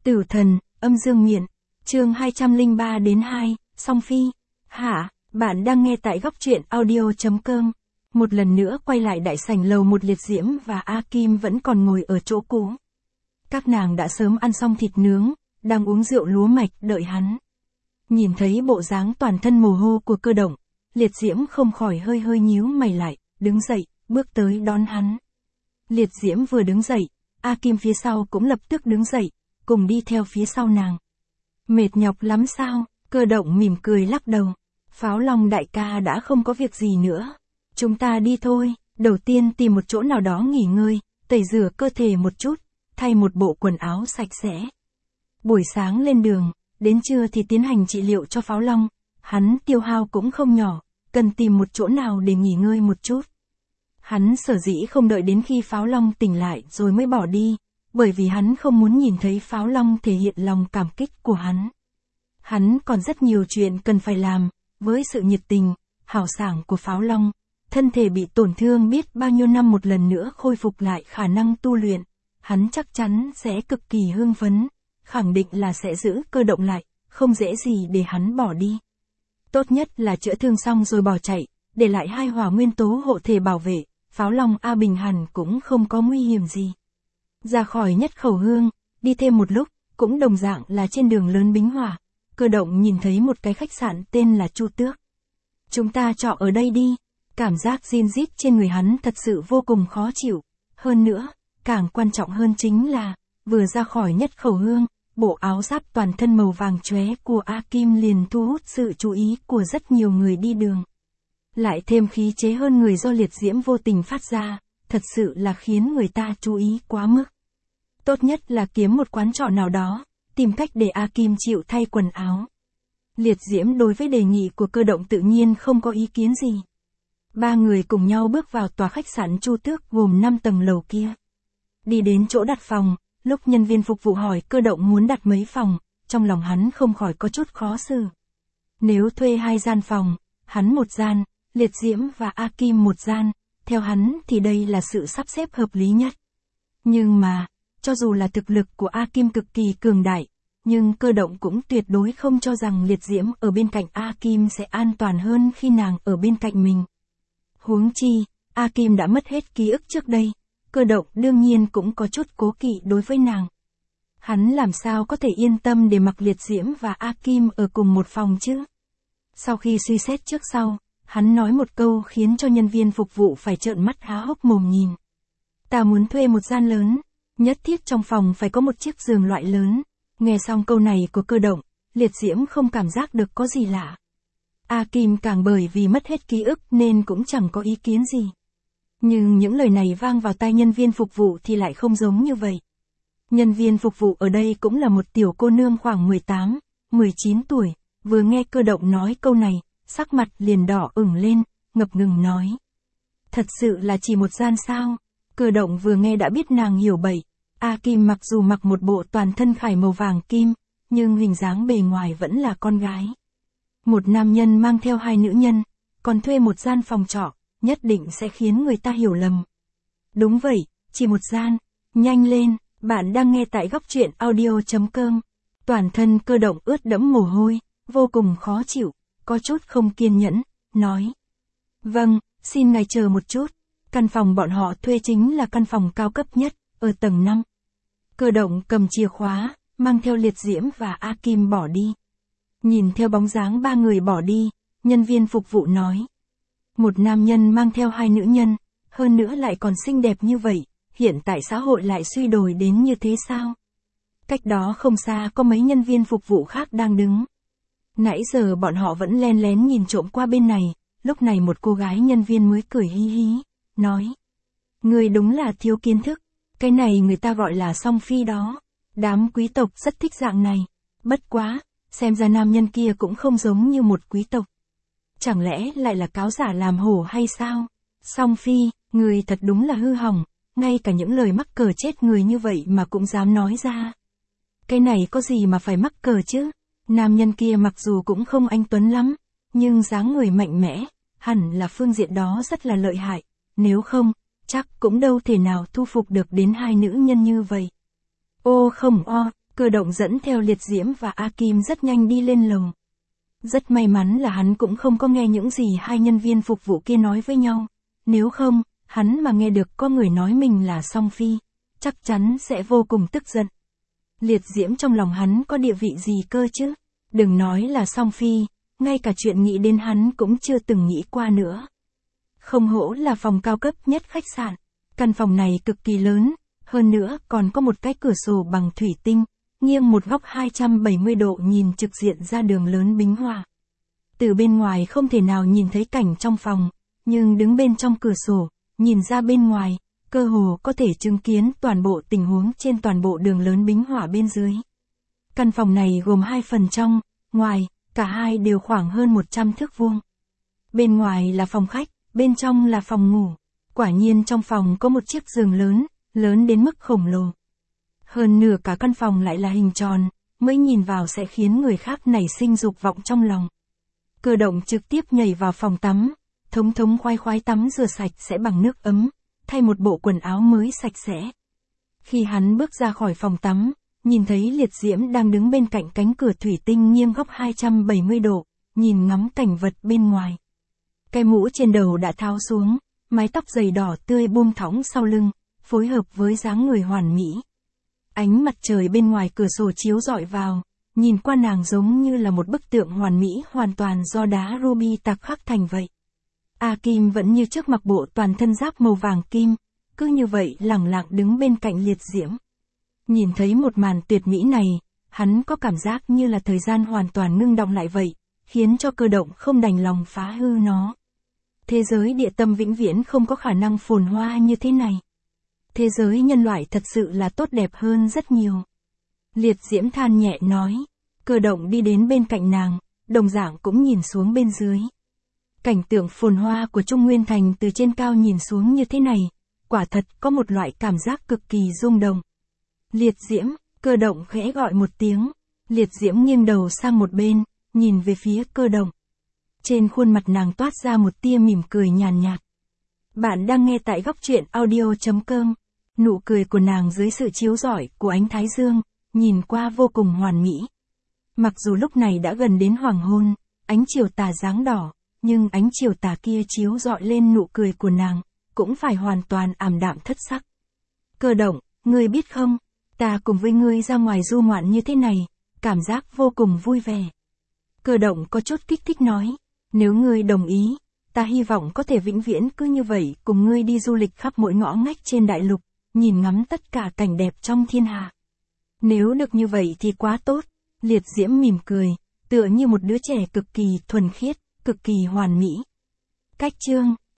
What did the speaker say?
Tử thần, âm dương miện, chương 203-2, Song Phi. Hả, bạn đang nghe tại góc truyện audio.com. Một lần nữa quay lại đại sảnh lầu một, Liệt Diễm và A Kim vẫn còn ngồi ở chỗ cũ. Các nàng đã sớm ăn xong thịt nướng, đang uống rượu lúa mạch đợi hắn. Nhìn thấy bộ dáng toàn thân mồ hôi của Cơ Động, Liệt Diễm không khỏi hơi hơi nhíu mày lại, đứng dậy, bước tới đón hắn. Liệt Diễm vừa đứng dậy, A Kim phía sau cũng lập tức đứng dậy, cùng đi theo phía sau nàng. Mệt nhọc lắm sao? Cơ Động mỉm cười lắc đầu. Pháo Long đại ca đã không có việc gì nữa. Chúng ta đi thôi, đầu tiên tìm một chỗ nào đó nghỉ ngơi, tẩy rửa cơ thể một chút, thay một bộ quần áo sạch sẽ. Buổi sáng lên đường, đến trưa thì tiến hành trị liệu cho Pháo Long, hắn tiêu hao cũng không nhỏ, cần tìm một chỗ nào để nghỉ ngơi một chút. Hắn sở dĩ không đợi đến khi Pháo Long tỉnh lại rồi mới bỏ đi, bởi vì hắn không muốn nhìn thấy Pháo Long thể hiện lòng cảm kích của hắn. Hắn còn rất nhiều chuyện cần phải làm, với sự nhiệt tình, hào sảng của Pháo Long, thân thể bị tổn thương biết bao nhiêu năm một lần nữa khôi phục lại khả năng tu luyện, hắn chắc chắn sẽ cực kỳ hưng phấn, khẳng định là sẽ giữ Cơ Động lại, không dễ gì để hắn bỏ đi. Tốt nhất là chữa thương xong rồi bỏ chạy, để lại 2 hỏa nguyên tố hộ thể bảo vệ, Pháo Long A Bình hẳn cũng không có nguy hiểm gì. Ra khỏi Nhất Khẩu Hương, đi thêm một lúc, cũng đồng dạng là trên đường lớn Bính Hỏa, Cơ Động nhìn thấy một cái khách sạn tên là Chu Tước. Chúng ta trọ ở đây đi. Cảm giác rin rít trên người hắn thật sự vô cùng khó chịu. Hơn nữa, càng quan trọng hơn chính là, vừa ra khỏi Nhất Khẩu Hương, bộ áo giáp toàn thân màu vàng chóe của A Kim liền thu hút sự chú ý của rất nhiều người đi đường. Lại thêm khí chế hơn người do Liệt Diễm vô tình phát ra, thật sự là khiến người ta chú ý quá mức. Tốt nhất là kiếm một quán trọ nào đó, tìm cách để A Kim chịu thay quần áo. Liệt Diễm đối với đề nghị của Cơ Động tự nhiên không có ý kiến gì. 3 người cùng nhau bước vào tòa khách sạn Chu Tước gồm 5 tầng lầu kia. Đi đến chỗ đặt phòng, lúc nhân viên phục vụ hỏi Cơ Động muốn đặt mấy phòng, trong lòng hắn không khỏi có chút khó xử. Nếu thuê 2 gian phòng, hắn 1 gian, Liệt Diễm và A Kim 1 gian, theo hắn thì đây là sự sắp xếp hợp lý nhất. Nhưng mà, cho dù là thực lực của A Kim cực kỳ cường đại, nhưng Cơ Động cũng tuyệt đối không cho rằng Liệt Diễm ở bên cạnh A Kim sẽ an toàn hơn khi nàng ở bên cạnh mình. Huống chi, A Kim đã mất hết ký ức trước đây, Cơ Động đương nhiên cũng có chút cố kỵ đối với nàng. Hắn làm sao có thể yên tâm để mặc Liệt Diễm và A Kim ở cùng một phòng chứ? Sau khi suy xét trước sau, hắn nói một câu khiến cho nhân viên phục vụ phải trợn mắt há hốc mồm nhìn. Ta muốn thuê một gian lớn, nhất thiết trong phòng phải có một chiếc giường loại lớn. Nghe xong câu này của Cơ Động, Liệt Diễm không cảm giác được có gì lạ. A Kim càng bởi vì mất hết ký ức nên cũng chẳng có ý kiến gì. Nhưng những lời này vang vào tai nhân viên phục vụ thì lại không giống như vậy. Nhân viên phục vụ ở đây cũng là một tiểu cô nương khoảng 18, 19 tuổi, vừa nghe Cơ Động nói câu này, sắc mặt liền đỏ ửng lên, ngập ngừng nói. Thật sự là chỉ một gian sao? Cơ Động vừa nghe đã biết nàng hiểu bậy. A Kim mặc dù mặc một bộ toàn thân khải màu vàng kim, nhưng hình dáng bề ngoài vẫn là con gái. Một nam nhân mang theo 2 nữ nhân, còn thuê một gian phòng trọ, nhất định sẽ khiến người ta hiểu lầm. Đúng vậy, chỉ một gian. Nhanh lên, bạn đang nghe tại góc truyện audio.com. Toàn thân Cơ Động ướt đẫm mồ hôi, vô cùng khó chịu, có chút không kiên nhẫn, nói. Vâng, xin ngài chờ một chút. Căn phòng bọn họ thuê chính là căn phòng cao cấp nhất, ở tầng 5. Cơ Động cầm chìa khóa, mang theo Liệt Diễm và A Kim bỏ đi. Nhìn theo bóng dáng 3 người bỏ đi, nhân viên phục vụ nói. Một nam nhân mang theo 2 nữ nhân, hơn nữa lại còn xinh đẹp như vậy, hiện tại xã hội lại suy đồi đến như thế sao? Cách đó không xa có mấy nhân viên phục vụ khác đang đứng. Nãy giờ bọn họ vẫn len lén nhìn trộm qua bên này, lúc này một cô gái nhân viên mới cười hí hí, nói. Người đúng là thiếu kiến thức, cái này người ta gọi là song phi đó. Đám quý tộc rất thích dạng này, bất quá, xem ra nam nhân kia cũng không giống như một quý tộc. Chẳng lẽ lại là cáo giả làm hổ hay sao? Song phi, người thật đúng là hư hỏng, ngay cả những lời mắc cờ chết người như vậy mà cũng dám nói ra. Cái này có gì mà phải mắc cờ chứ? Nam nhân kia mặc dù cũng không anh tuấn lắm, nhưng dáng người mạnh mẽ, hẳn là phương diện đó rất là lợi hại, nếu không, chắc cũng đâu thể nào thu phục được đến 2 nữ nhân như vậy. Ô không o, Cơ động dẫn theo Liệt Diễm và A Kim rất nhanh đi lên lầu. Rất may mắn là hắn cũng không có nghe những gì hai nhân viên phục vụ kia nói với nhau. Nếu không, hắn mà nghe được có người nói mình là Song Phi, chắc chắn sẽ vô cùng tức giận. Liệt Diễm trong lòng hắn có địa vị gì cơ chứ? Đừng nói là Song Phi, ngay cả chuyện nghĩ đến hắn cũng chưa từng nghĩ qua nữa. Không hổ là phòng cao cấp nhất khách sạn. Căn phòng này cực kỳ lớn, hơn nữa còn có một cái cửa sổ bằng thủy tinh, nghiêng một góc 270 độ nhìn trực diện ra đường lớn Bính Hòa. Từ bên ngoài không thể nào nhìn thấy cảnh trong phòng, nhưng đứng bên trong cửa sổ, nhìn ra bên ngoài, cơ hồ có thể chứng kiến toàn bộ tình huống trên toàn bộ đường lớn Bính Hòa bên dưới. Căn phòng này gồm 2 phần trong, ngoài, cả hai đều khoảng hơn 100 thước vuông. Bên ngoài là phòng khách, bên trong là phòng ngủ. Quả nhiên trong phòng có một chiếc giường lớn, lớn đến mức khổng lồ. Hơn nửa cả căn phòng lại là hình tròn, mới nhìn vào sẽ khiến người khác nảy sinh dục vọng trong lòng. Cơ động trực tiếp nhảy vào phòng tắm, thống khoái tắm rửa sạch sẽ bằng nước ấm, thay một bộ quần áo mới sạch sẽ. Khi hắn bước ra khỏi phòng tắm, nhìn thấy Liệt Diễm đang đứng bên cạnh cánh cửa thủy tinh nghiêng góc 270 độ, nhìn ngắm cảnh vật bên ngoài. Cái mũ trên đầu đã tháo xuống, mái tóc dày đỏ tươi buông thõng sau lưng, phối hợp với dáng người hoàn mỹ. Ánh mặt trời bên ngoài cửa sổ chiếu rọi vào, nhìn qua nàng giống như là một bức tượng hoàn mỹ hoàn toàn do đá ruby tạc khắc thành vậy. A Kim vẫn như trước mặc bộ toàn thân giáp màu vàng kim, cứ như vậy lẳng lặng đứng bên cạnh Liệt Diễm. Nhìn thấy một màn tuyệt mỹ này, hắn có cảm giác như là thời gian hoàn toàn ngưng đọng lại vậy, khiến cho Cơ động không đành lòng phá hư nó. Thế giới địa tâm vĩnh viễn không có khả năng phồn hoa như thế này. Thế giới nhân loại thật sự là tốt đẹp hơn rất nhiều. Liệt Diễm than nhẹ nói. Cơ động đi đến bên cạnh nàng, đồng dạng cũng nhìn xuống bên dưới. Cảnh tượng phồn hoa của Trung Nguyên Thành từ trên cao nhìn xuống như thế này, quả thật có một loại cảm giác cực kỳ rung động. Liệt Diễm, Cơ động khẽ gọi một tiếng. Liệt Diễm nghiêng đầu sang một bên, nhìn về phía Cơ động. Trên khuôn mặt nàng toát ra một tia mỉm cười nhàn nhạt. Bạn đang nghe tại góc truyện audio.com. Nụ cười của nàng dưới sự chiếu rọi của ánh thái dương, nhìn qua vô cùng hoàn mỹ. Mặc dù lúc này đã gần đến hoàng hôn, ánh chiều tà dáng đỏ, nhưng ánh chiều tà kia chiếu rọi lên nụ cười của nàng, cũng phải hoàn toàn ảm đạm thất sắc. Cơ động, ngươi biết không, ta cùng với ngươi ra ngoài du ngoạn như thế này, cảm giác vô cùng vui vẻ. Cơ động có chút kích thích nói, nếu ngươi đồng ý, ta hy vọng có thể vĩnh viễn cứ như vậy cùng ngươi đi du lịch khắp mỗi ngõ ngách trên đại lục, nhìn ngắm tất cả cảnh đẹp trong thiên hạ. Nếu được như vậy thì quá tốt. Liệt Diễm mỉm cười, tựa như một đứa trẻ cực kỳ thuần khiết, cực kỳ hoàn mỹ. Cách chương